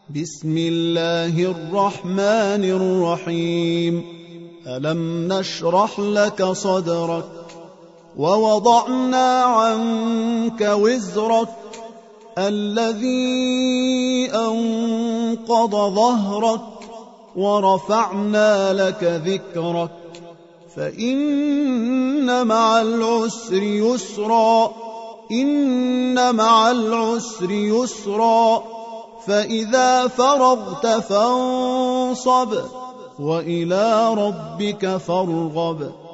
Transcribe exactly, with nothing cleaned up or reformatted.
بسم الله الرحمن الرحيم ألم نشرح لك صدرك ووضعنا عنك وزرك الذي أنقض ظهرك ورفعنا لك ذكرك فإن مع العسر يسرا إن مع العسر يسرا فإذا فرغت فانصب وإلى ربك فارغب